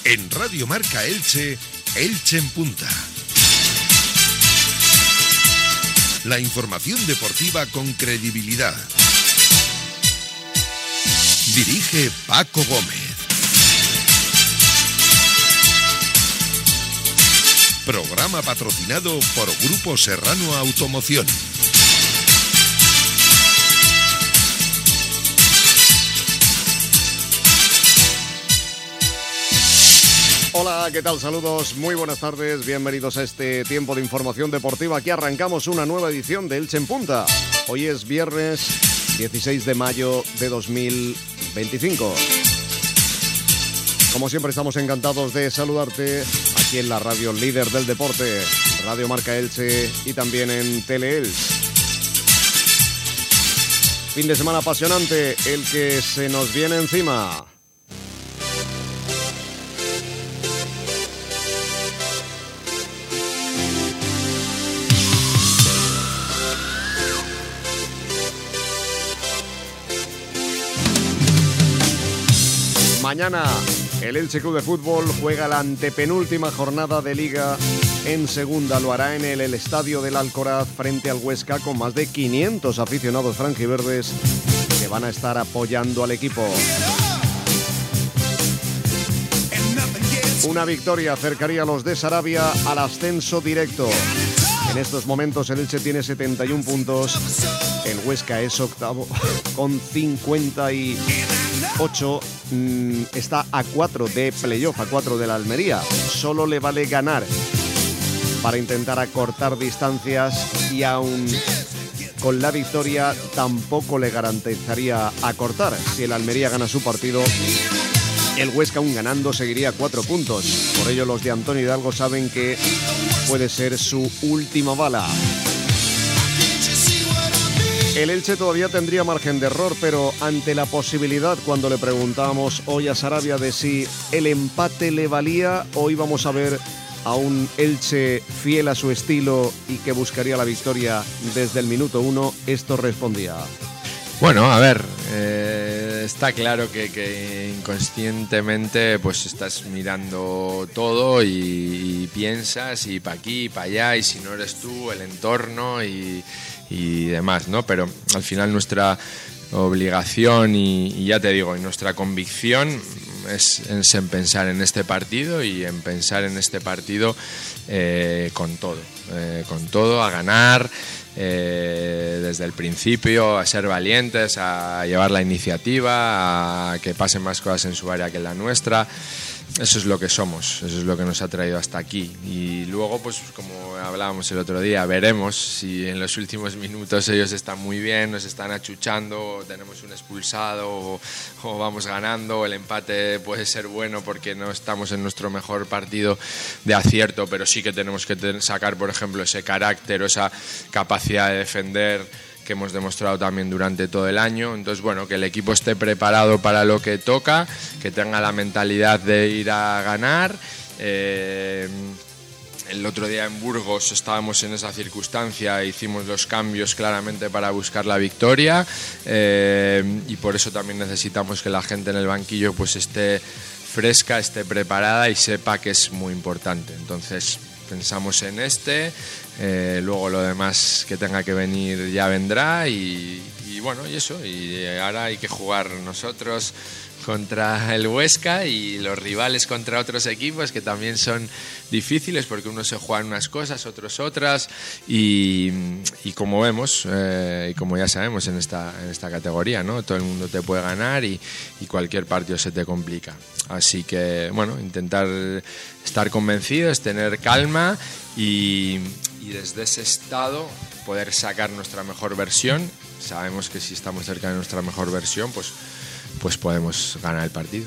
En Radio Marca Elche, Elche en Punta. La información deportiva con credibilidad. Dirige Paco Gómez. Programa patrocinado por Grupo Serrano Automoción. Hola, ¿qué tal? Saludos, muy buenas tardes, bienvenidos a este tiempo de información deportiva. Aquí arrancamos una nueva edición de Elche en Punta. Hoy es viernes 16 de mayo de 2025. Como siempre estamos encantados de saludarte aquí en la radio líder del deporte, Radio Marca Elche y también en Teleelch. Fin de semana apasionante, el que se nos viene encima. Mañana el Elche Club de Fútbol juega la antepenúltima jornada de Liga en segunda. Lo hará en el Estadio del Alcoraz frente al Huesca con más de 500 aficionados franjiverdes que van a estar apoyando al equipo. Una victoria acercaría a los de Sarabia al ascenso directo. En estos momentos el Elche tiene 71 puntos, el Huesca es octavo con 58, está a 4 de playoff, a 4 de la Almería. Solo le vale ganar para intentar acortar distancias y aún con la victoria tampoco le garantizaría acortar. Si el Almería gana su partido, el Huesca aún ganando seguiría a 4 puntos. Por ello los de Antonio Hidalgo saben que puede ser su última bala. El Elche todavía tendría margen de error, pero ante la posibilidad, cuando le preguntábamos hoy a Sarabia de si el empate le valía, hoy vamos a ver a un Elche fiel a su estilo y que buscaría la victoria desde el minuto 1, esto respondía. Bueno, a ver, está claro que inconscientemente pues estás mirando todo y piensas y para aquí y para allá, y si no eres tú, el entorno y demás, ¿no? Pero al final nuestra obligación y ya te digo, y nuestra convicción es en pensar en este partido y en pensar en este partido con todo, a ganar. Desde el principio, a ser valientes, a llevar la iniciativa, a que pasen más cosas en su área que en la nuestra. Eso es lo que somos, eso es lo que nos ha traído hasta aquí. Y luego, pues como hablábamos el otro día, veremos si en los últimos minutos ellos están muy bien, nos están achuchando, o tenemos un expulsado, o vamos ganando. El empate puede ser bueno porque no estamos en nuestro mejor partido de acierto, pero sí que tenemos que sacar, por ejemplo, ese carácter o esa capacidad de defender que hemos demostrado también durante todo el año. Entonces, bueno, que el equipo esté preparado para lo que toca, que tenga la mentalidad de ir a ganar. El otro día en Burgos estábamos en esa circunstancia, hicimos los cambios claramente para buscar la victoria, y por eso también necesitamos que la gente en el banquillo pues esté fresca, esté preparada y sepa que es muy importante. Entonces pensamos en luego lo demás que tenga que venir ya vendrá y bueno, y eso, y ahora hay que jugar nosotros contra el Huesca y los rivales contra otros equipos que también son difíciles porque unos se juegan unas cosas, otros otras, y como vemos y como ya sabemos en esta categoría, ¿no? Todo el mundo te puede ganar y cualquier partido se te complica. Así que bueno, intentar estar convencidos, tener calma y desde ese estado poder sacar nuestra mejor versión. Sabemos que si estamos cerca de nuestra mejor versión, pues podemos ganar el partido.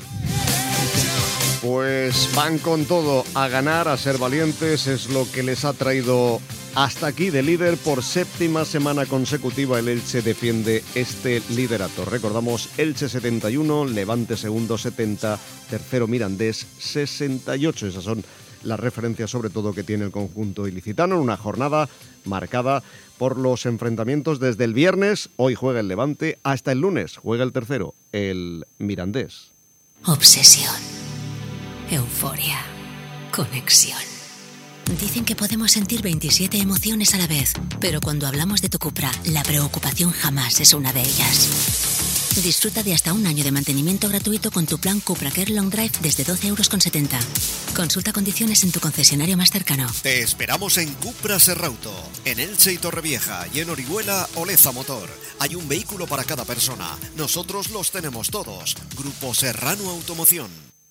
Pues van con todo a ganar, a ser valientes, es lo que les ha traído hasta aquí de líder. Por séptima semana consecutiva el Elche defiende este liderato. Recordamos, Elche 71, Levante segundo 70, tercero Mirandés 68. Esas son las referencias sobre todo que tiene el conjunto ilicitano en una jornada marcada por los enfrentamientos desde el viernes. Hoy juega el Levante, hasta el lunes juega el tercero, el Mirandés. Obsesión. euforia, conexión. Dicen que podemos sentir 27 emociones a la vez, pero cuando hablamos de tu Cupra, la preocupación jamás es una de ellas. Disfruta de hasta un año de mantenimiento gratuito con tu plan Cupra Care Long Drive desde 12,70 €. Consulta condiciones en tu concesionario más cercano. Te esperamos en Cupra Serrauto, en Elche y Torrevieja, y en Orihuela, Oleza Motor. Hay un vehículo para cada persona. Nosotros los tenemos todos. Grupo Serrano Automoción.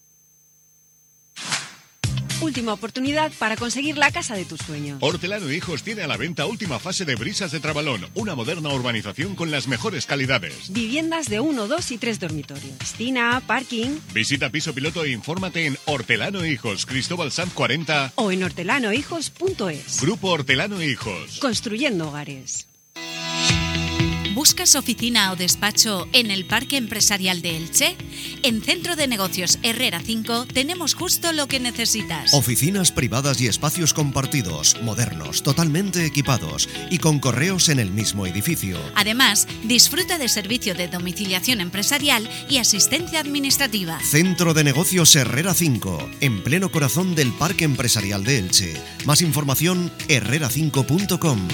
Última oportunidad para conseguir la casa de tus sueños. Hortelano Hijos tiene a la venta última fase de Brisas de Trabalón, una moderna urbanización con las mejores calidades. Viviendas de 1, 2 y 3 dormitorios. Piscina, parking. Visita piso piloto e infórmate en Hortelano Hijos, Cristóbal Sanz 40 o en hortelanohijos.es. Grupo Hortelano Hijos. Construyendo hogares. ¿Buscas oficina o despacho en el Parque Empresarial de Elche? En Centro de Negocios Herrera 5 tenemos justo lo que necesitas. Oficinas privadas y espacios compartidos, modernos, totalmente equipados y con correos en el mismo edificio. Además, disfruta de servicio de domiciliación empresarial y asistencia administrativa. Centro de Negocios Herrera 5, en pleno corazón del Parque Empresarial de Elche. Más información, herrera5.com.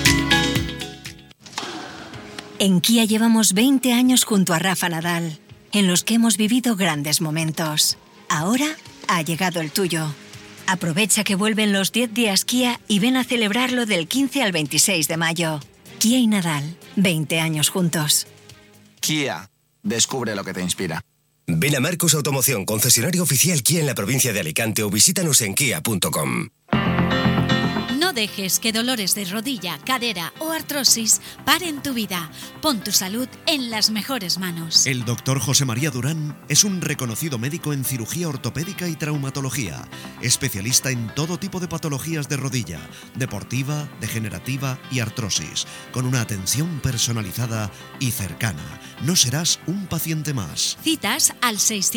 En Kia llevamos 20 años junto a Rafa Nadal, en los que hemos vivido grandes momentos. Ahora ha llegado el tuyo. Aprovecha que vuelven los 10 días Kia y ven a celebrarlo del 15 al 26 de mayo. Kia y Nadal, 20 años juntos. Kia, descubre lo que te inspira. Ven a Marcos Automoción, concesionario oficial Kia en la provincia de Alicante, o visítanos en kia.com. No dejes que dolores de rodilla, cadera o artrosis paren tu vida. Pon tu salud en las mejores manos. El doctor José María Durán es un reconocido médico en cirugía ortopédica y traumatología, especialista en todo tipo de patologías de rodilla, deportiva, degenerativa y artrosis, con una atención personalizada y cercana. No serás un paciente más. Citas al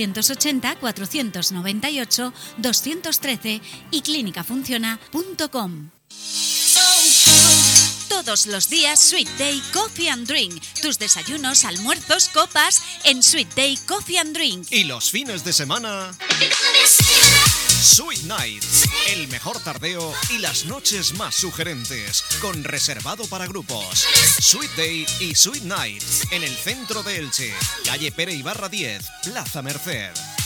680-498-213 y clínicafunciona.com. Todos los días Sweet Day Coffee and Drink. Tus desayunos, almuerzos, copas en Sweet Day Coffee and Drink. Y los fines de semana, Sweet Nights, el mejor tardeo y las noches más sugerentes, con reservado para grupos. Sweet Day y Sweet Nights, en el centro de Elche, calle Pere Ibarra 10, Plaza Merced.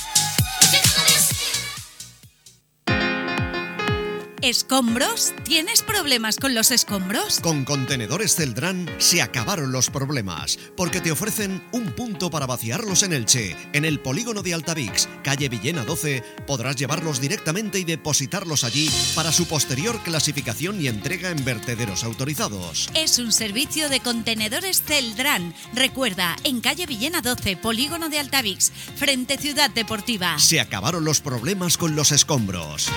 ¿Escombros? ¿Tienes problemas con los escombros? Con Contenedores Celdrán se acabaron los problemas, porque te ofrecen un punto para vaciarlos en Elche. En el polígono de Altavix, calle Villena 12, podrás llevarlos directamente y depositarlos allí para su posterior clasificación y entrega en vertederos autorizados. Es un servicio de Contenedores Celdrán. Recuerda, en calle Villena 12, polígono de Altavix, frente Ciudad Deportiva. Se acabaron los problemas con los escombros.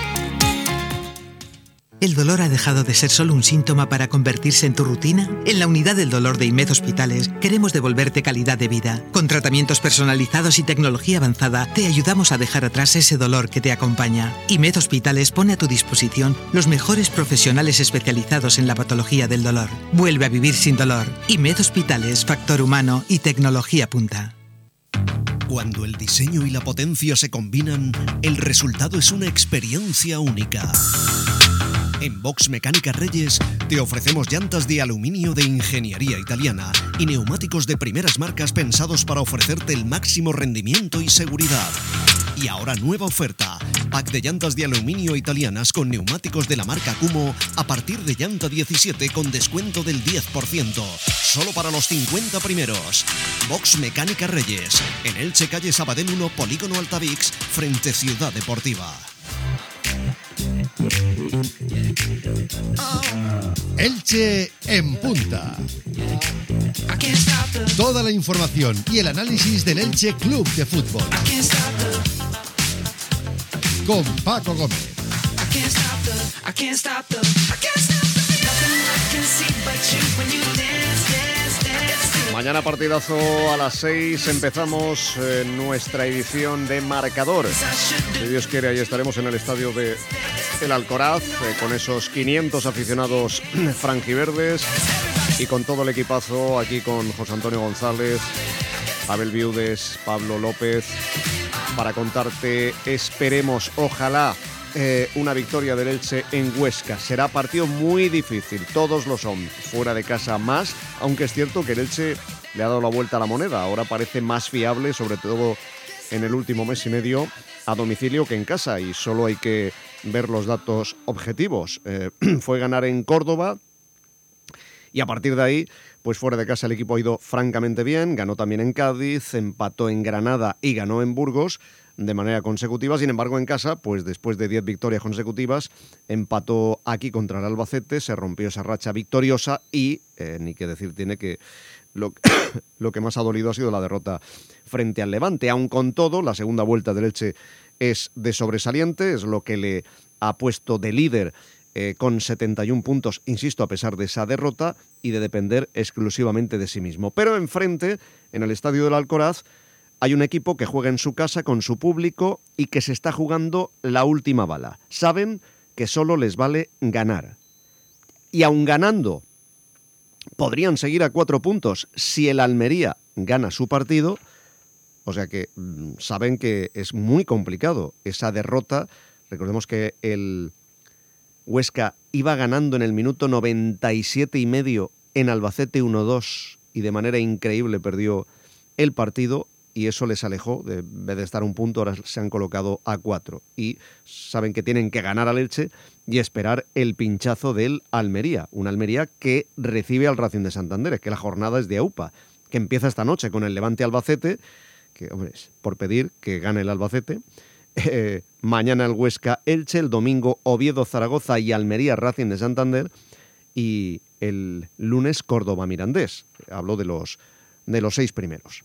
¿El dolor ha dejado de ser solo un síntoma para convertirse en tu rutina? En la unidad del dolor de IMED Hospitales queremos devolverte calidad de vida. Con tratamientos personalizados y tecnología avanzada te ayudamos a dejar atrás ese dolor que te acompaña. IMED Hospitales pone a tu disposición los mejores profesionales especializados en la patología del dolor. Vuelve a vivir sin dolor. IMED Hospitales, factor humano y tecnología punta. Cuando el diseño y la potencia se combinan, el resultado es una experiencia única. En Box Mecánica Reyes te ofrecemos llantas de aluminio de ingeniería italiana y neumáticos de primeras marcas pensados para ofrecerte el máximo rendimiento y seguridad. Y ahora nueva oferta, pack de llantas de aluminio italianas con neumáticos de la marca Kumo a partir de llanta 17 con descuento del 10%, solo para los 50 primeros. Box Mecánica Reyes, en Elche, calle Sabadell 1, polígono Altavix, frente Ciudad Deportiva. Elche en punta. Toda la información y el análisis del Elche Club de Fútbol. Con Paco Gómez. Mañana partidazo a las 6, empezamos nuestra edición de Marcador. Si Dios quiere, ahí estaremos en el estadio de El Alcoraz, con esos 500 aficionados franjiverdes y con todo el equipazo, aquí con José Antonio González, Abel Viudes, Pablo López, para contarte, esperemos, ojalá, una victoria del Elche en Huesca. Será partido muy difícil, todos lo son, fuera de casa más, aunque es cierto que el Elche le ha dado la vuelta a la moneda, ahora parece más fiable, sobre todo en el último mes y medio, a domicilio que en casa, y solo hay que ver los datos objetivos. Fue ganar en Córdoba, y a partir de ahí, pues fuera de casa el equipo ha ido francamente bien, ganó también en Cádiz, empató en Granada y ganó en Burgos de manera consecutiva. Sin embargo, en casa, pues después de 10 victorias consecutivas, empató aquí contra el Albacete, se rompió esa racha victoriosa y, ni que decir tiene que lo que más ha dolido ha sido la derrota frente al Levante. Aun con todo, la segunda vuelta del Elche es de sobresaliente, es lo que le ha puesto de líder con 71 puntos, insisto, a pesar de esa derrota y de depender exclusivamente de sí mismo. Pero enfrente, en el Estadio del Alcoraz, hay un equipo que juega en su casa con su público y que se está jugando la última bala. Saben que solo les vale ganar. Y aun ganando, podrían seguir a 4 puntos si el Almería gana su partido. O sea que saben que es muy complicado esa derrota. Recordemos que el Huesca iba ganando en el minuto 97 y medio en Albacete 1-2 y de manera increíble perdió el partido. Y eso les alejó, en vez de estar a un punto, ahora se han colocado a 4. Y saben que tienen que ganar al Elche y esperar el pinchazo del Almería. Un Almería que recibe al Racing de Santander, es que la jornada es de AUPA, que empieza esta noche con el Levante Albacete, que, hombre, es por pedir que gane el Albacete. Mañana el Huesca Elche, el domingo Oviedo Zaragoza y Almería Racing de Santander. Y el lunes Córdoba Mirandés. Hablo de los 6 primeros.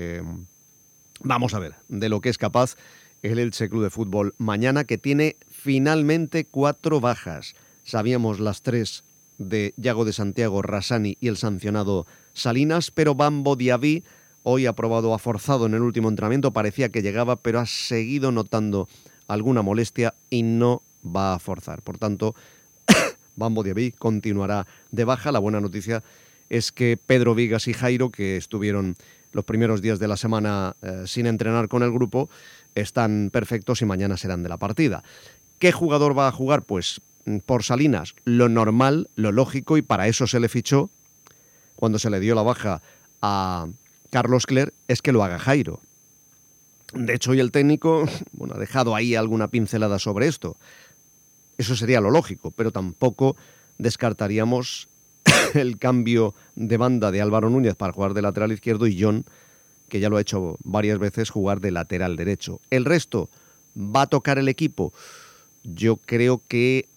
Vamos a ver de lo que es capaz el Elche Club de Fútbol mañana, que tiene finalmente 4 bajas. Sabíamos las 3 de Yago de Santiago, Rassani y el sancionado Salinas, pero Bambo Diaby hoy ha forzado en el último entrenamiento, parecía que llegaba, pero ha seguido notando alguna molestia y no va a forzar. Por tanto, Bambo Diaby continuará de baja. La buena noticia es que Pedro Vigas y Jairo, que estuvieron los primeros días de la semana sin entrenar con el grupo, están perfectos y mañana serán de la partida. ¿Qué jugador va a jugar? Pues por Salinas, lo normal, lo lógico, y para eso se le fichó cuando se le dio la baja a Carlos Cler, es que lo haga Jairo. De hecho, hoy el técnico ha dejado ahí alguna pincelada sobre esto. Eso sería lo lógico, pero tampoco descartaríamos el cambio de banda de Álvaro Núñez para jugar de lateral izquierdo y John, que ya lo ha hecho varias veces, jugar de lateral derecho. El resto, ¿va a tocar el equipo? Yo creo que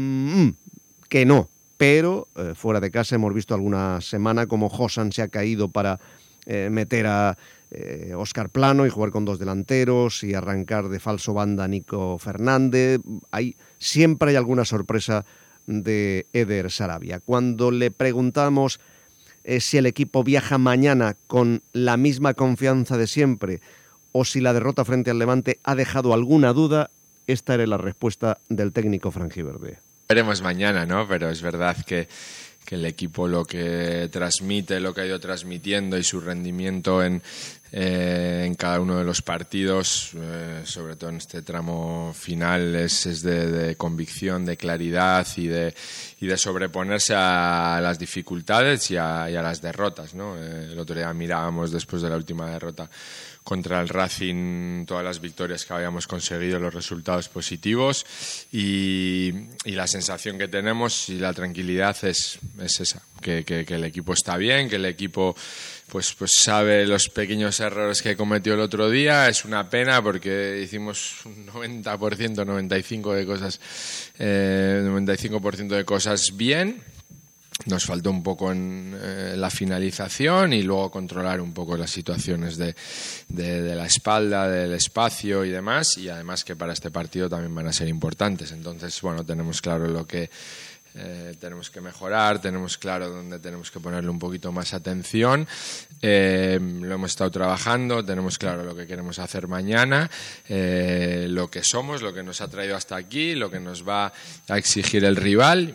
no, pero fuera de casa hemos visto alguna semana como Josan se ha caído para meter a Óscar Plano y jugar con 2 delanteros y arrancar de falso banda a Nico Fernández. Siempre hay alguna sorpresa de Eder Sarabia. Cuando le preguntamos si el equipo viaja mañana con la misma confianza de siempre o si la derrota frente al Levante ha dejado alguna duda, esta era la respuesta del técnico franjiverde. Veremos mañana, ¿no? Pero es verdad que el equipo lo que transmite, lo que ha ido transmitiendo y su rendimiento en cada uno de los partidos, sobre todo en este tramo final, es de convicción, de claridad y de sobreponerse a las dificultades y a las derrotas, ¿no? El otro día mirábamos, después de la última derrota contra el Racing, todas las victorias que habíamos conseguido, los resultados positivos, y la sensación que tenemos y la tranquilidad es esa, que el equipo está bien, que el equipo pues sabe los pequeños errores que cometió el otro día. Es una pena porque hicimos un 90%, 95% de cosas, 95% de cosas bien. Nos faltó un poco en la finalización y luego controlar un poco las situaciones de la espalda, del espacio y demás, y además que para este partido también van a ser importantes. Entonces, bueno, tenemos claro lo que tenemos que mejorar, tenemos claro dónde tenemos que ponerle un poquito más atención. Lo hemos estado trabajando, tenemos claro lo que queremos hacer mañana, lo que somos, lo que nos ha traído hasta aquí, lo que nos va a exigir el rival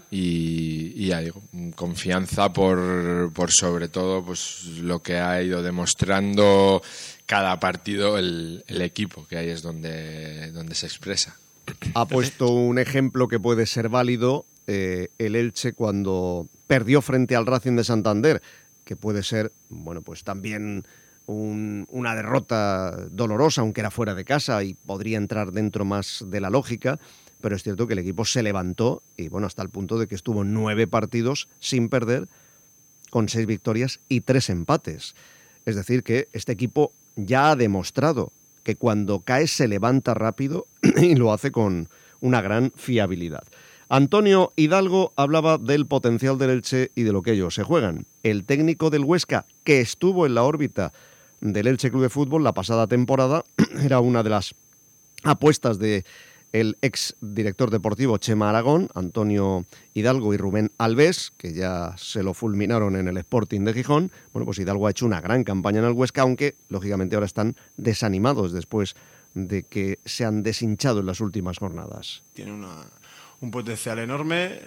y ya digo, confianza por sobre todo pues lo que ha ido demostrando cada partido el equipo, que ahí es donde se expresa. Ha puesto un ejemplo que puede ser válido, el Elche cuando perdió frente al Racing de Santander, que puede ser, bueno, pues también una derrota dolorosa, aunque era fuera de casa y podría entrar dentro más de la lógica, pero es cierto que el equipo se levantó y bueno, hasta el punto de que estuvo 9 partidos sin perder, con 6 victorias y 3 empates. Es decir, que este equipo ya ha demostrado que cuando cae se levanta rápido y lo hace con una gran fiabilidad. Antonio Hidalgo hablaba del potencial del Elche y de lo que ellos se juegan. El técnico del Huesca, que estuvo en la órbita del Elche Club de Fútbol la pasada temporada, era una de las apuestas del ex director deportivo Chema Aragón, Antonio Hidalgo y Rubén Alves, que ya se lo fulminaron en el Sporting de Gijón. Bueno, pues Hidalgo ha hecho una gran campaña en el Huesca, aunque lógicamente ahora están desanimados después de que se han deshinchado en las últimas jornadas. Tiene un potencial enorme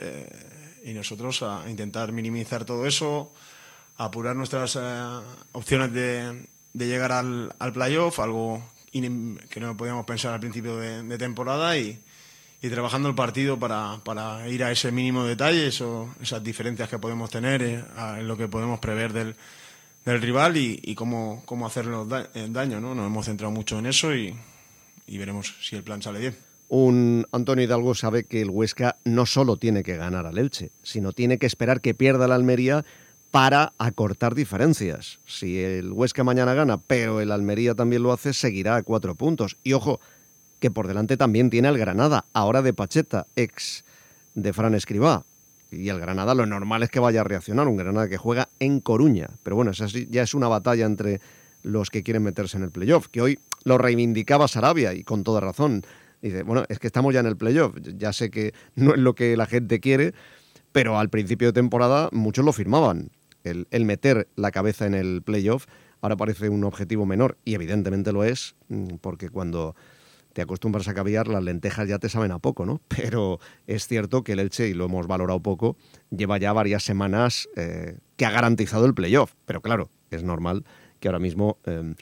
y nosotros a intentar minimizar todo eso, a apurar nuestras opciones de llegar al playoff, algo que no podíamos pensar al principio de temporada y trabajando el partido para ir a ese mínimo detalle, esas diferencias que podemos tener en lo que podemos prever del rival y cómo hacernos daño, ¿no? Nos hemos centrado mucho en eso y veremos si el plan sale bien. Un Antonio Hidalgo sabe que el Huesca no solo tiene que ganar al Elche, sino tiene que esperar que pierda la Almería para acortar diferencias. Si el Huesca mañana gana, pero el Almería también lo hace, seguirá a 4 puntos. Y ojo, que por delante también tiene al Granada, ahora de Pacheta, ex de Fran Escribá. Y el Granada lo normal es que vaya a reaccionar, un Granada que juega en Coruña. Pero bueno, esa ya es una batalla entre los que quieren meterse en el playoff, que hoy lo reivindicaba Sarabia y con toda razón. Dice, bueno, es que estamos ya en el playoff, ya sé que no es lo que la gente quiere, pero al principio de temporada muchos lo firmaban. El meter la cabeza en el playoff ahora parece un objetivo menor, y evidentemente lo es, porque cuando te acostumbras a caviar, las lentejas ya te saben a poco, ¿no? Pero es cierto que el Elche, y lo hemos valorado poco, lleva ya varias semanas que ha garantizado el playoff, pero claro, es normal que ahora mismo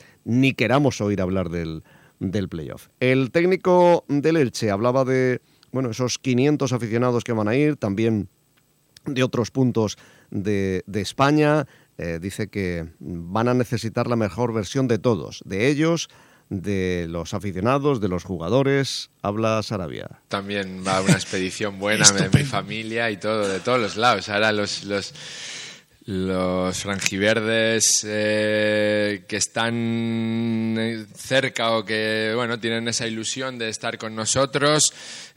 ni queramos oír hablar del playoff. El técnico del Elche hablaba de, bueno, esos 500 aficionados que van a ir, también de otros puntos de España. Dice que van a necesitar la mejor versión de todos, de ellos, de los aficionados, de los jugadores. Habla Sarabia. También va una expedición buena de mi familia y todo, de todos los lados. Ahora los franjiverdes que están cerca o que bueno tienen esa ilusión de estar con nosotros,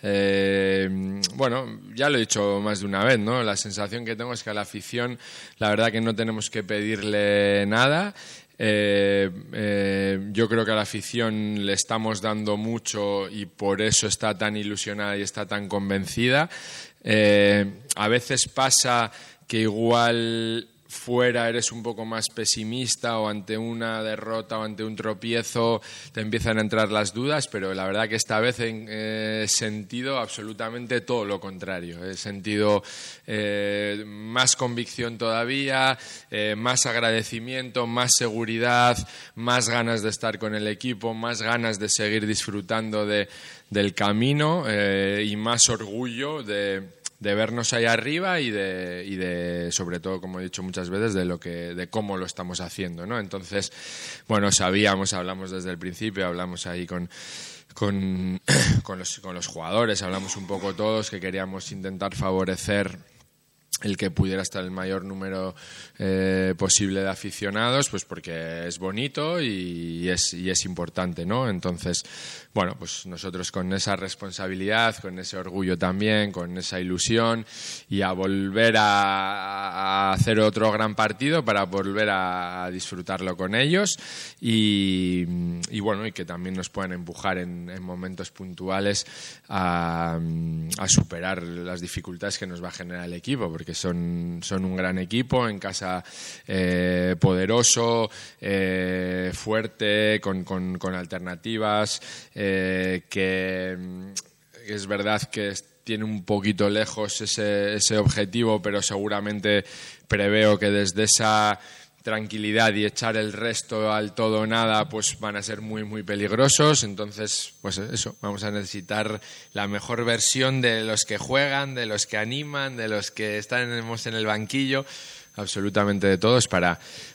bueno, ya lo he dicho más de una vez, ¿no? La sensación que tengo es que a la afición la verdad que no tenemos que pedirle nada. Yo creo que a la afición le estamos dando mucho y por eso está tan ilusionada y está tan convencida. A veces pasa que igual fuera eres un poco más pesimista o ante una derrota o ante un tropiezo te empiezan a entrar las dudas, pero la verdad que esta vez he sentido absolutamente todo lo contrario. He sentido más convicción todavía, más agradecimiento, más seguridad, más ganas de estar con el equipo, más ganas de seguir disfrutando del camino y más orgullo de vernos ahí arriba y de sobre todo, como he dicho muchas veces, de cómo lo estamos haciendo, ¿no? Entonces, bueno, hablamos desde el principio, hablamos ahí con los jugadores, hablamos un poco todos que queríamos intentar favorecer el que pudiera estar el mayor número posible de aficionados, pues porque es bonito y es importante, ¿no? Entonces, bueno, pues nosotros con esa responsabilidad, con ese orgullo también, con esa ilusión y a volver a hacer otro gran partido para volver a disfrutarlo con ellos y bueno, y que también nos puedan empujar en momentos puntuales a superar las dificultades que nos va a generar el equipo, porque son un gran equipo en casa, poderoso, fuerte, con alternativas, que es verdad que tiene un poquito lejos ese objetivo, pero seguramente preveo que desde esa tranquilidad y echar el resto al todo o nada, pues van a ser muy muy peligrosos. Entonces, pues eso, vamos a necesitar la mejor versión de los que juegan, de los que animan, de los que estamos en el banquillo, absolutamente de todos para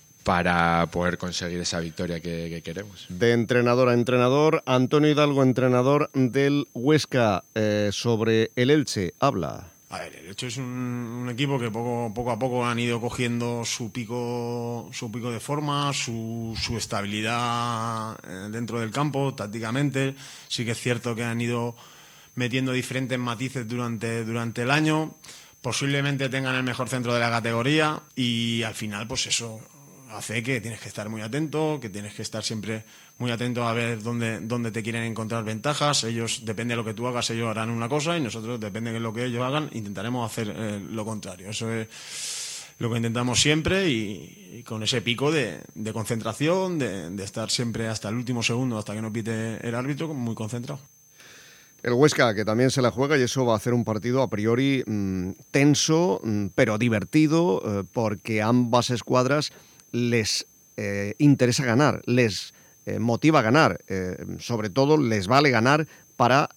poder conseguir esa victoria que queremos. De entrenador a entrenador, Antonio Hidalgo, entrenador del Huesca, sobre el Elche, habla. A ver, el Elche es un equipo que poco a poco han ido cogiendo su pico de forma, su estabilidad dentro del campo, tácticamente. Sí que es cierto que han ido metiendo diferentes matices durante el año. Posiblemente tengan el mejor centro de la categoría y al final, pues eso hace que tienes que estar muy atento, que tienes que estar siempre muy atento a ver dónde te quieren encontrar ventajas. Ellos, depende de lo que tú hagas, ellos harán una cosa y nosotros, depende de lo que ellos hagan, intentaremos hacer lo contrario. Eso es lo que intentamos siempre y con ese pico de concentración, de estar siempre hasta el último segundo, hasta que nos pite el árbitro, muy concentrado. El Huesca, que también se la juega, y eso va a hacer un partido a priori tenso, pero divertido, porque ambas escuadras les interesa ganar, les motiva a ganar, sobre todo les vale ganar para,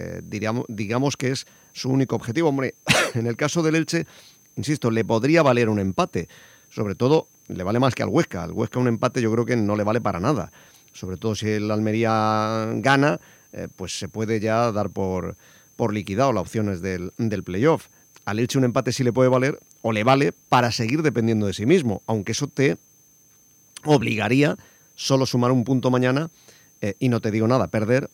digamos que es su único objetivo. Hombre, en el caso del Elche, insisto, le podría valer un empate, sobre todo le vale más que al Huesca. Al Huesca un empate yo creo que no le vale para nada, sobre todo si el Almería gana, pues se puede ya dar por liquidado las opciones del playoff. Al Elche un empate sí le puede valer, o le vale para seguir dependiendo de sí mismo, aunque eso te obligaría solo sumar un punto mañana y no te digo nada, perder,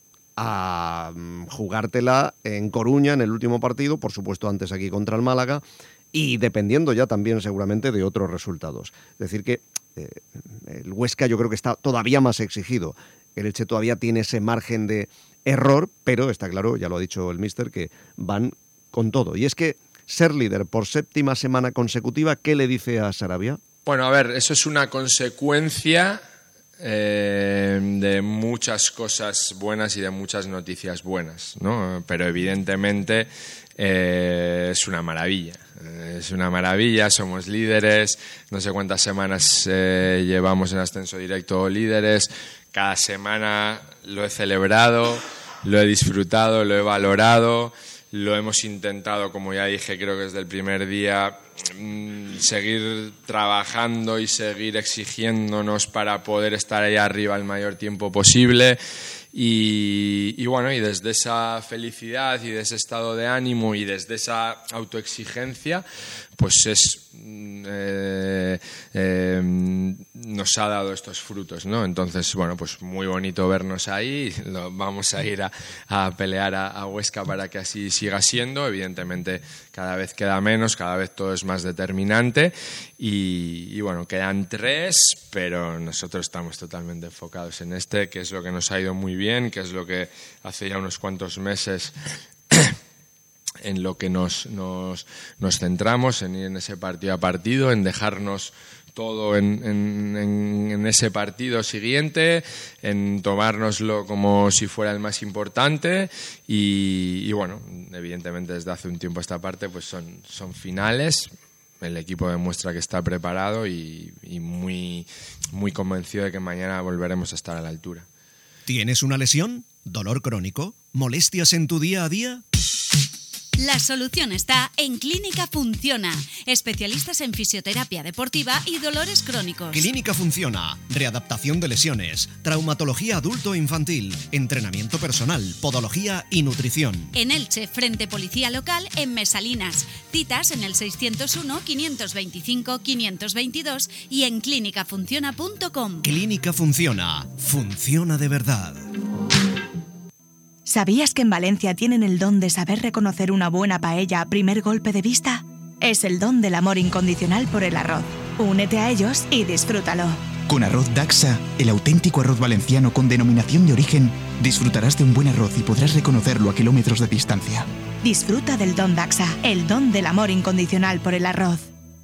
a jugártela en Coruña en el último partido, por supuesto antes aquí contra el Málaga, y dependiendo ya también seguramente de otros resultados. Es decir que el Huesca yo creo que está todavía más exigido. El Elche todavía tiene ese margen de error, pero está claro, ya lo ha dicho el míster, que van con todo. Y es que ser líder por 7ª semana consecutiva, ¿qué le dice a Sarabia? Bueno, a ver, eso es una consecuencia de muchas cosas buenas y de muchas noticias buenas, ¿no? Pero evidentemente es una maravilla. Es una maravilla, somos líderes, no sé cuántas semanas llevamos en ascenso directo líderes, cada semana lo he celebrado, lo he disfrutado, lo he valorado, lo hemos intentado, como ya dije, creo que desde el primer día, seguir trabajando y seguir exigiéndonos para poder estar ahí arriba el mayor tiempo posible. Y bueno, y desde esa felicidad y de ese estado de ánimo y desde esa autoexigencia, pues nos ha dado estos frutos, ¿no? Entonces, bueno, pues muy bonito vernos ahí. Vamos a ir a pelear a Huesca para que así siga siendo. Evidentemente, cada vez queda menos, cada vez todo es más determinante. Y bueno, quedan 3, pero nosotros estamos totalmente enfocados en este, que es lo que nos ha ido muy bien, que es lo que hace ya unos cuantos meses en lo que nos centramos, en ir en ese partido a partido, en dejarnos todo en ese partido siguiente, en tomárnoslo como si fuera el más importante y bueno, evidentemente desde hace un tiempo a esta parte pues son finales. El equipo demuestra que está preparado y muy, muy convencido de que mañana volveremos a estar a la altura. ¿Tienes una lesión? ¿Dolor crónico? ¿Molestias en tu día a día? La solución está en Clínica Funciona. Especialistas en fisioterapia deportiva y dolores crónicos. Clínica Funciona. Readaptación de lesiones, traumatología adulto-infantil, entrenamiento personal, podología y nutrición. En Elche, frente Policía Local, en Mesalinas. Citas en el 601-525-522 y en clínicafunciona.com. Clínica Funciona. Funciona de verdad. ¿Sabías que en Valencia tienen el don de saber reconocer una buena paella a primer golpe de vista? Es el don del amor incondicional por el arroz. Únete a ellos y disfrútalo. Con Arroz Daxa, el auténtico arroz valenciano con denominación de origen, disfrutarás de un buen arroz y podrás reconocerlo a kilómetros de distancia. Disfruta del don Daxa, el don del amor incondicional por el arroz.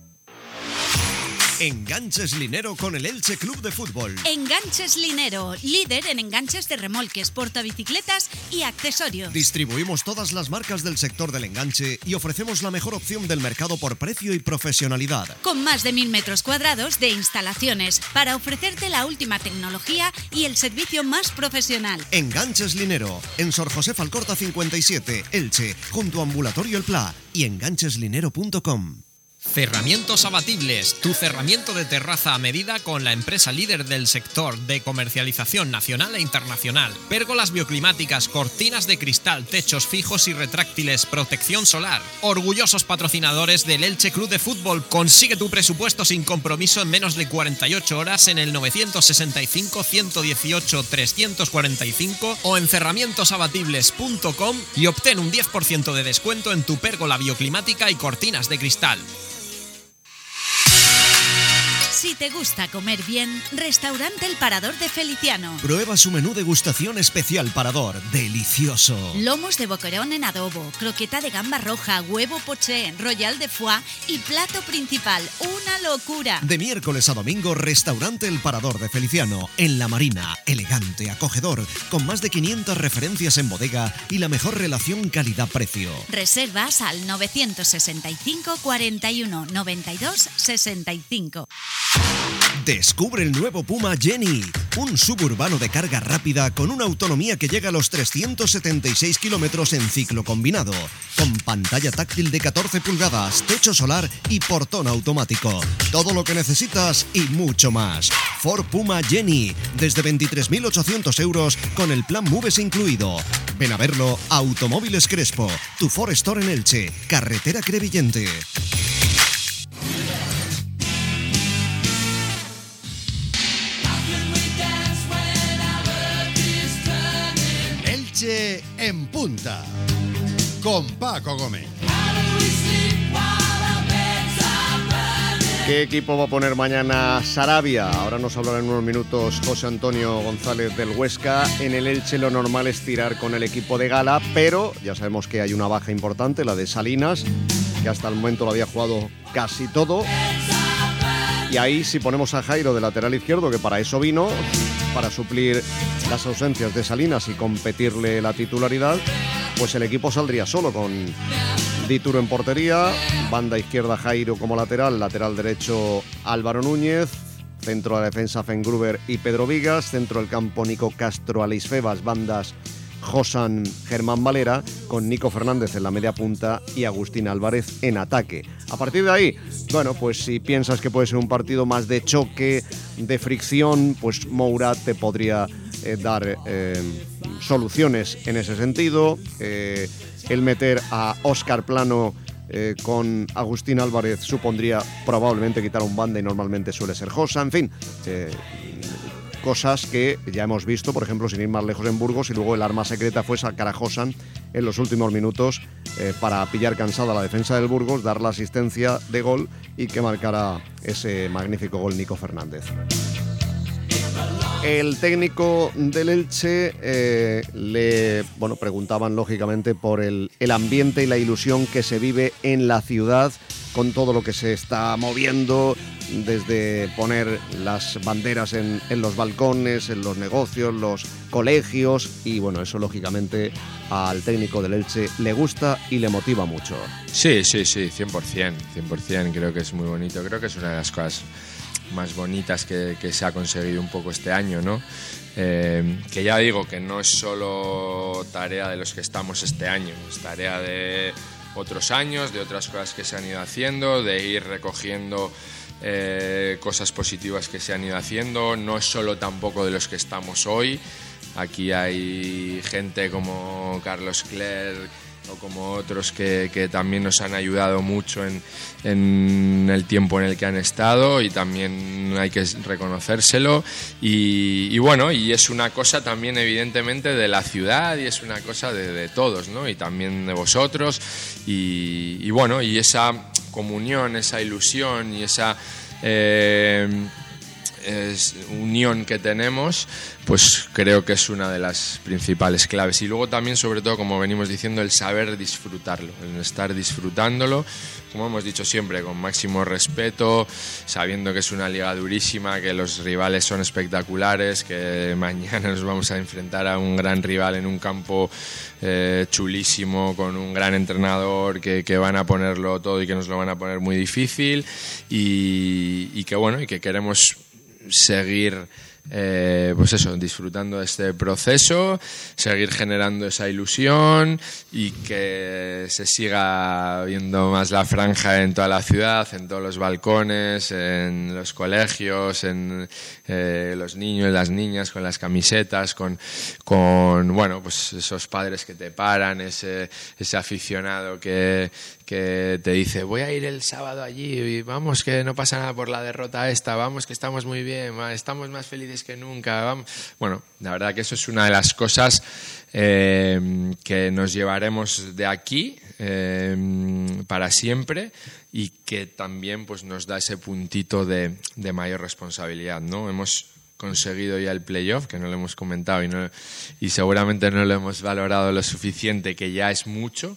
Enganches Linero con el Elche Club de Fútbol. Enganches Linero, líder en enganches de remolques, portabicicletas y accesorios. Distribuimos todas las marcas del sector del enganche y ofrecemos la mejor opción del mercado por precio y profesionalidad. Con más de 1000 metros cuadrados de instalaciones para ofrecerte la última tecnología y el servicio más profesional. Enganches Linero, en Sor José Falcorta 57, Elche, junto a Ambulatorio El Pla y engancheslinero.com. Cerramientos Abatibles, tu cerramiento de terraza a medida con la empresa líder del sector de comercialización nacional e internacional. Pérgolas bioclimáticas, cortinas de cristal, techos fijos y retráctiles, protección solar. Orgullosos patrocinadores del Elche Club de Fútbol. Consigue tu presupuesto sin compromiso en menos de 48 horas en el 965-118-345 o en cerramientosabatibles.com y obtén un 10% de descuento en tu pérgola bioclimática y cortinas de cristal. Si te gusta comer bien, Restaurante El Parador de Feliciano. Prueba su menú degustación especial Parador. Delicioso. Lomos de boquerón en adobo, croqueta de gamba roja, huevo poché, royal de foie y plato principal. ¡Una locura! De miércoles a domingo, Restaurante El Parador de Feliciano. En La Marina. Elegante, acogedor, con más de 500 referencias en bodega y la mejor relación calidad-precio. Reservas al 965 41 92 65. Descubre el nuevo Puma Jenny, un suburbano de carga rápida con una autonomía que llega a los 376 kilómetros en ciclo combinado, con pantalla táctil de 14 pulgadas, techo solar y portón automático. Todo lo que necesitas y mucho más. Ford Puma Jenny, desde 23.800 euros con el plan Moves incluido. Ven a verlo a Automóviles Crespo, tu Ford Store en Elche, carretera Crevillente. En punta con Paco Gómez. ¿Qué equipo va a poner mañana Sarabia? Ahora nos hablará en unos minutos José Antonio González del Huesca. En el Elche lo normal es tirar con el equipo de gala, pero ya sabemos que hay una baja importante, la de Salinas, que hasta el momento lo había jugado casi todo. Y ahí si ponemos a Jairo de lateral izquierdo, que para eso vino, para suplir las ausencias de Salinas y competirle la titularidad, pues el equipo saldría solo con Dituro en portería, banda izquierda Jairo como lateral, lateral derecho Álvaro Núñez, centro de la defensa Fengruber y Pedro Vigas, centro del campo Nico Castro, Aleix Febas, bandas Josan, Germán Valera, con Nico Fernández en la media punta y Agustín Álvarez en ataque. A partir de ahí, bueno, pues si piensas que puede ser un partido más de choque, de fricción, pues Moura te podría dar soluciones en ese sentido. El meter a Óscar Plano con Agustín Álvarez supondría probablemente quitar un banda y normalmente suele ser Josa. En fin, cosas que ya hemos visto, por ejemplo, sin ir más lejos en Burgos, y luego el arma secreta fue sacar a Josan en los últimos minutos para pillar cansada la defensa del Burgos, dar la asistencia de gol y que marcara ese magnífico gol Nico Fernández. El técnico del Elche le preguntaban lógicamente por el ambiente y la ilusión que se vive en la ciudad con todo lo que se está moviendo, desde poner las banderas en los balcones, en los negocios, los colegios, y bueno, eso lógicamente al técnico del Elche le gusta y le motiva mucho. Sí, 100%, creo que es muy bonito, creo que es una de las cosas más bonitas que se ha conseguido un poco este año, ¿no? Que ya digo que no es solo tarea de los que estamos este año, es tarea de otros años, de otras cosas que se han ido haciendo, de ir recogiendo cosas positivas que se han ido haciendo. No es solo tampoco de los que estamos hoy. Aquí hay gente como Carlos Clerc o como otros que también nos han ayudado mucho en el tiempo en el que han estado, y también hay que reconocérselo. Y bueno, y es una cosa también evidentemente de la ciudad, y es una cosa de todos, ¿no? Y también de vosotros, y bueno, y esa comunión, esa ilusión y esa unión que tenemos, pues creo que es una de las principales claves. Y luego también, sobre todo, como venimos diciendo, el saber disfrutarlo, el estar disfrutándolo, como hemos dicho siempre, con máximo respeto, sabiendo que es una liga durísima, que los rivales son espectaculares, que mañana nos vamos a enfrentar a un gran rival en un campo chulísimo, con un gran entrenador, que van a ponerlo todo y que nos lo van a poner muy difícil, y que bueno, y que queremos seguir pues eso, disfrutando de este proceso, seguir generando esa ilusión, y que se siga viendo más la franja en toda la ciudad, en todos los balcones, en los colegios, en los niños, las niñas con las camisetas, con bueno, pues esos padres que te paran, ese aficionado que te dice: voy a ir el sábado allí y vamos, que no pasa nada por la derrota esta, vamos, que estamos muy bien, estamos más felices que nunca, vamos. Bueno, la verdad que eso es una de las cosas que nos llevaremos de aquí para siempre, y que también pues nos da ese puntito de mayor responsabilidad, ¿no? Hemos conseguido ya el playoff, que no lo hemos comentado y seguramente no lo hemos valorado lo suficiente, que ya es mucho,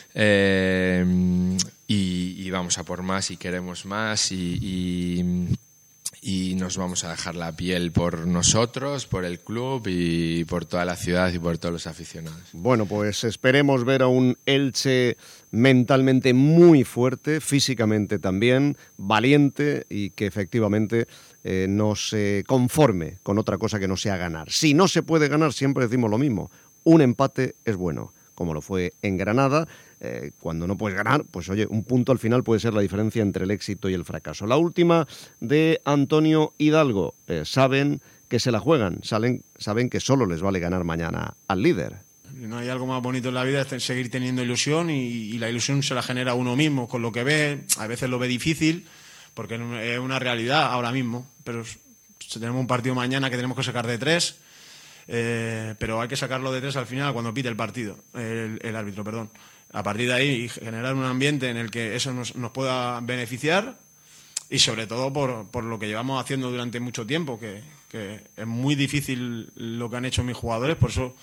y vamos a por más, y queremos más, y nos vamos a dejar la piel por nosotros, por el club y por toda la ciudad y por todos los aficionados. Bueno, pues esperemos ver a un Elche mentalmente muy fuerte, físicamente también, valiente, y que efectivamente no se conforme con otra cosa que no sea ganar. Si no se puede ganar, siempre decimos lo mismo: un empate es bueno, como lo fue en Granada. Cuando no puedes ganar, pues oye, un punto al final puede ser la diferencia entre el éxito y el fracaso. La última de Antonio Hidalgo. Saben que se la juegan, saben que solo les vale ganar mañana al líder. No hay algo más bonito en la vida, es seguir teniendo ilusión, y la ilusión se la genera uno mismo con lo que ve. A veces lo ve difícil porque es una realidad ahora mismo, pero tenemos un partido mañana que tenemos que sacar de 3, pero hay que sacarlo de 3 al final, cuando pite el partido, el árbitro, perdón. A partir de ahí, generar un ambiente en el que eso nos pueda beneficiar, y sobre todo por lo que llevamos haciendo durante mucho tiempo, que es muy difícil lo que han hecho mis jugadores. Por eso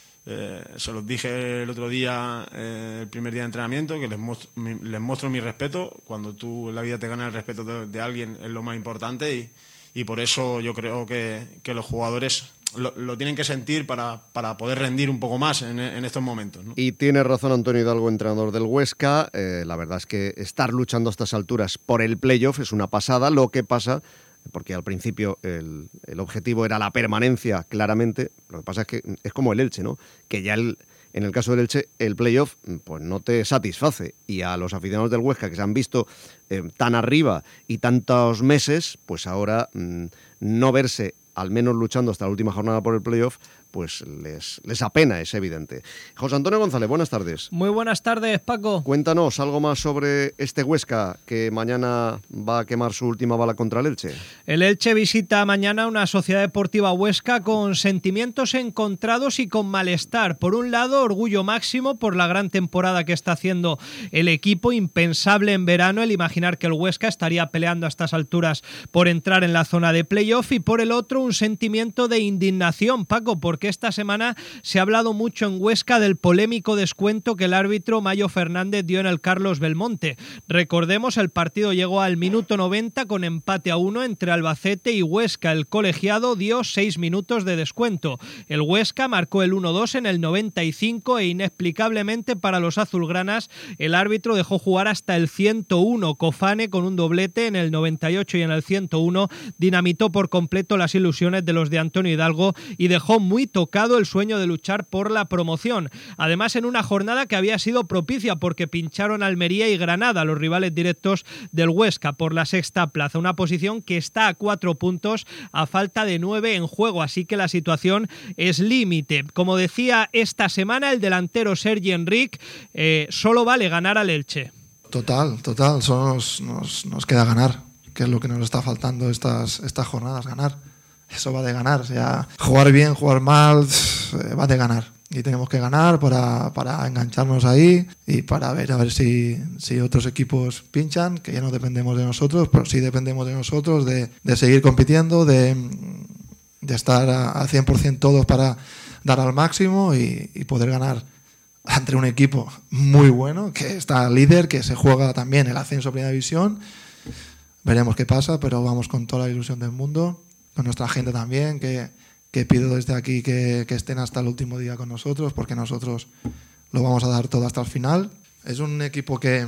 se los dije el otro día, el primer día de entrenamiento, que les muestro mi respeto. Cuando tú en la vida te ganas el respeto de alguien, es lo más importante, y por eso yo creo que los jugadores lo tienen que sentir para poder rendir un poco más en estos momentos, ¿no? Y tiene razón Antonio Hidalgo, entrenador del Huesca. La verdad es que estar luchando a estas alturas por el playoff es una pasada. Lo que pasa, porque al principio el objetivo era la permanencia, claramente, lo que pasa es que es como el Elche, ¿no? Que ya en el caso del Elche, el playoff pues no te satisface, y a los aficionados del Huesca, que se han visto tan arriba y tantos meses, pues ahora no verse al menos luchando hasta la última jornada por el playoff, pues les apena, es evidente. José Antonio González, buenas tardes. Muy buenas tardes, Paco. Cuéntanos algo más sobre este Huesca, que mañana va a quemar su última bala contra el Elche. El Elche visita mañana una Sociedad Deportiva Huesca con sentimientos encontrados y con malestar. Por un lado, orgullo máximo por la gran temporada que está haciendo el equipo. Impensable en verano el imaginar que el Huesca estaría peleando a estas alturas por entrar en la zona de playoff, y por el otro, un sentimiento de indignación, Paco, porque esta semana se ha hablado mucho en Huesca del polémico descuento que el árbitro Mayo Fernández dio en el Carlos Belmonte. Recordemos, el partido llegó al minuto 90 con empate a 1 entre Albacete y Huesca. El colegiado dio 6 minutos de descuento. El Huesca marcó el 1-2 en el 95 e inexplicablemente para los azulgranas el árbitro dejó jugar hasta el 101. Cofane, con un doblete en el 98 y en el 101, dinamitó por completo las ilusiones expulsiones de los de Antonio Hidalgo y dejó muy tocado el sueño de luchar por la promoción. Además, en una jornada que había sido propicia porque pincharon Almería y Granada, los rivales directos del Huesca, por la sexta plaza, una posición que está a 4 puntos a falta de 9 en juego, así que la situación es límite. Como decía esta semana el delantero Sergi Enric, solo vale ganar al Elche. Total, solo nos queda ganar, que es lo que nos está faltando estas jornadas, ganar. Eso va de ganar, o sea, jugar bien, jugar mal, va de ganar. Y tenemos que ganar para engancharnos ahí y para ver a ver si otros equipos pinchan, que ya no dependemos de nosotros, pero sí dependemos de nosotros, de seguir compitiendo, de estar al 100% todos para dar al máximo y poder ganar ante un equipo muy bueno, que está líder, que se juega también el ascenso a Primera División. Veremos qué pasa, pero vamos con toda la ilusión del mundo, con nuestra gente también, que pido desde aquí que estén hasta el último día con nosotros, porque nosotros lo vamos a dar todo hasta el final. Es un equipo que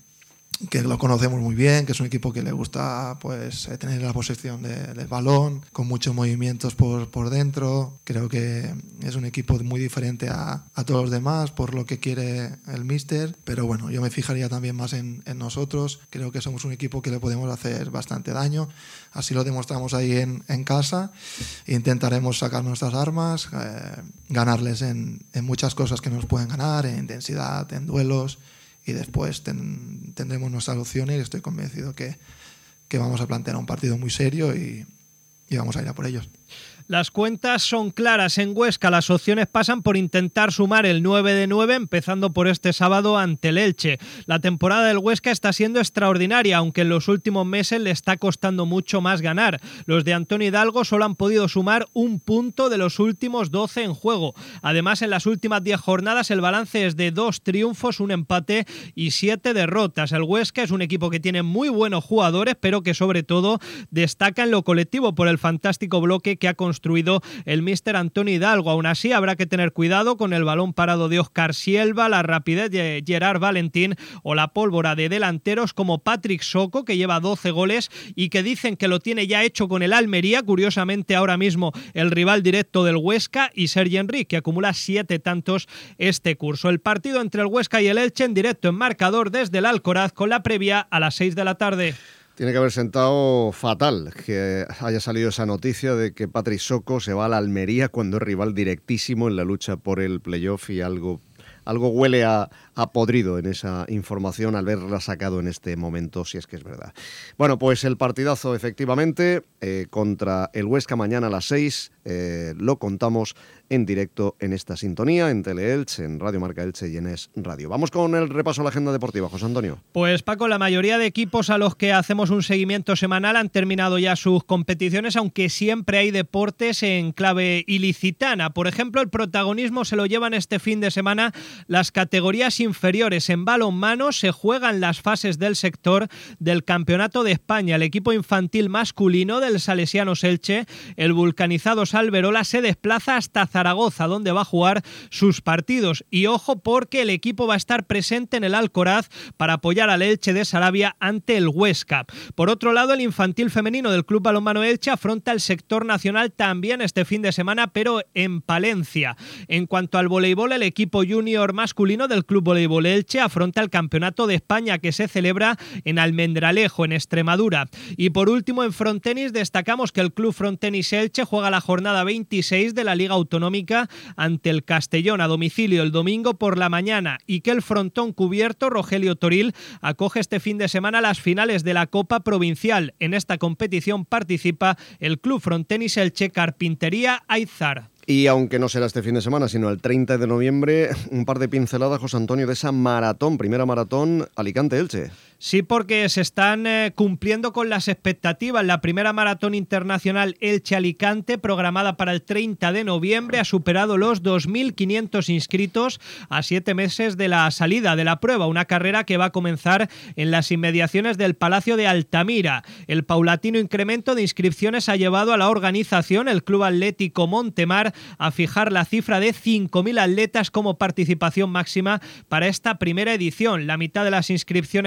lo conocemos muy bien, que es un equipo que le gusta pues tener la posesión del balón, con muchos movimientos por dentro. Creo que es un equipo muy diferente a todos los demás por lo que quiere el míster, pero bueno, yo me fijaría también más en nosotros. Creo que somos un equipo que le podemos hacer bastante daño, así lo demostramos ahí en casa. Intentaremos sacar nuestras armas, ganarles en muchas cosas que nos pueden ganar, en intensidad, en duelos, y después tendremos nuestras opciones y estoy convencido que vamos a plantear un partido muy serio y vamos a ir a por ellos. Las cuentas son claras en Huesca, las opciones pasan por intentar sumar el 9 de 9, empezando por este sábado ante el Elche. La temporada del Huesca está siendo extraordinaria, aunque en los últimos meses le está costando mucho más ganar. Los de Antonio Hidalgo solo han podido sumar 1 punto de los últimos 12 en juego. Además, en las últimas 10 jornadas el balance es de 2 triunfos, 1 empate y 7 derrotas. El Huesca es un equipo que tiene muy buenos jugadores, pero que sobre todo destaca en lo colectivo por el fantástico bloque que ha construido el míster Antonio Hidalgo. Aún así, habrá que tener cuidado con el balón parado de Óscar Sielva, la rapidez de Gerard Valentín o la pólvora de delanteros como Patrick Soco, que lleva 12 goles y que dicen que lo tiene ya hecho con el Almería, curiosamente ahora mismo el rival directo del Huesca, y Sergi Enric, que acumula 7 tantos este curso. El partido entre el Huesca y el Elche en directo en Marcador desde el Alcoraz, con la previa a las 6 de la tarde. Tiene que haber sentado fatal que haya salido esa noticia de que Patrick Soco se va a la Almería cuando es rival directísimo en la lucha por el playoff, y algo huele a podrido en esa información al verla sacado en este momento, si es que es verdad. Bueno, pues el partidazo efectivamente contra el Huesca mañana a las 6, lo contamos en directo en esta sintonía, en Teleelch, en Radio Marca Elche y en Es Radio. Vamos con el repaso a la agenda deportiva, José Antonio. Pues Paco, la mayoría de equipos a los que hacemos un seguimiento semanal han terminado ya sus competiciones, aunque siempre hay deportes en clave ilicitana. Por ejemplo, el protagonismo se lo llevan este fin de semana las categorías inferiores. En balonmano se juegan las fases del sector del Campeonato de España. El equipo infantil masculino del Salesianos Elche, el vulcanizado Salverola, se desplaza hasta Zaragoza, donde va a jugar sus partidos. Y ojo, porque el equipo va a estar presente en el Alcoraz para apoyar al Elche de Sarabia ante el Huesca. Por otro lado, el infantil femenino del Club Balonmano Elche afronta el sector nacional también este fin de semana, pero en Palencia. En cuanto al voleibol, el equipo junior masculino del Club Voleibol Elche afronta el Campeonato de España, que se celebra en Almendralejo, en Extremadura. Y por último, en frontenis destacamos que el Club Frontenis Elche juega la jornada 26 de la Liga Autonómica ante el Castellón a domicilio el domingo por la mañana, y que el frontón cubierto Rogelio Toril acoge este fin de semana las finales de la Copa Provincial. En esta competición participa el Club Frontenis Elche Carpintería Aizar. Y aunque no será este fin de semana, sino el 30 de noviembre, un par de pinceladas, José Antonio, de esa maratón, primera maratón Alicante-Elche. Sí, porque se están cumpliendo con las expectativas. La primera maratón internacional Elche-Alicante, programada para el 30 de noviembre, ha superado los 2.500 inscritos a 7 meses de la salida de la prueba. Una carrera que va a comenzar en las inmediaciones del Palacio de Altamira. El paulatino incremento de inscripciones ha llevado a la organización, el Club Atlético Montemar, a fijar la cifra de 5.000 atletas como participación máxima para esta primera edición. La mitad de las inscripciones formalizadas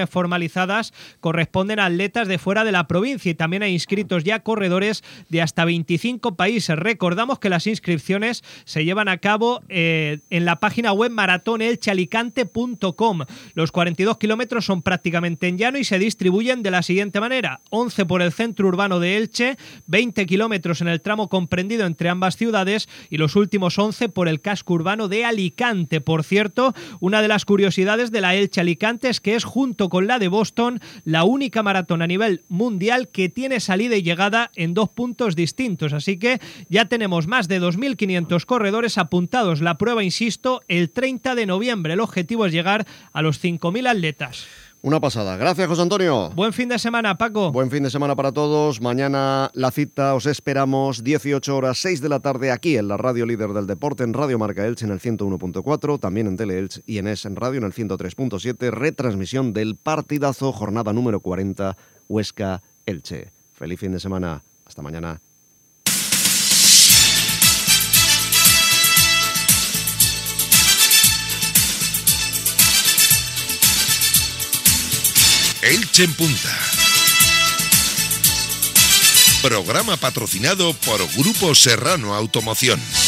realizadas corresponden a atletas de fuera de la provincia y también hay inscritos ya corredores de hasta 25 países. Recordamos que las inscripciones se llevan a cabo en la página web maratonelchealicante.com. Los 42 kilómetros son prácticamente en llano y se distribuyen de la siguiente manera: 11 por el centro urbano de Elche, 20 kilómetros en el tramo comprendido entre ambas ciudades y los últimos 11 por el casco urbano de Alicante. Por cierto, una de las curiosidades de la Elche-Alicante es que es, junto con la de Boston, la única maratón a nivel mundial que tiene salida y llegada en 2 puntos distintos. Así que ya tenemos más de 2.500 corredores apuntados. La prueba, insisto, el 30 de noviembre. El objetivo es llegar a los 5.000 atletas. Una pasada. Gracias, José Antonio. Buen fin de semana, Paco. Buen fin de semana para todos. Mañana la cita, os esperamos 18 horas, 6 de la tarde, aquí en la radio líder del deporte, en Radio Marca Elche en el 101.4, también en Teleelch y en ES Radio en el 103.7, retransmisión del partidazo, jornada número 40, Huesca-Elche. Feliz fin de semana. Hasta mañana. Elche en Punta. Programa patrocinado por Grupo Serrano Automoción.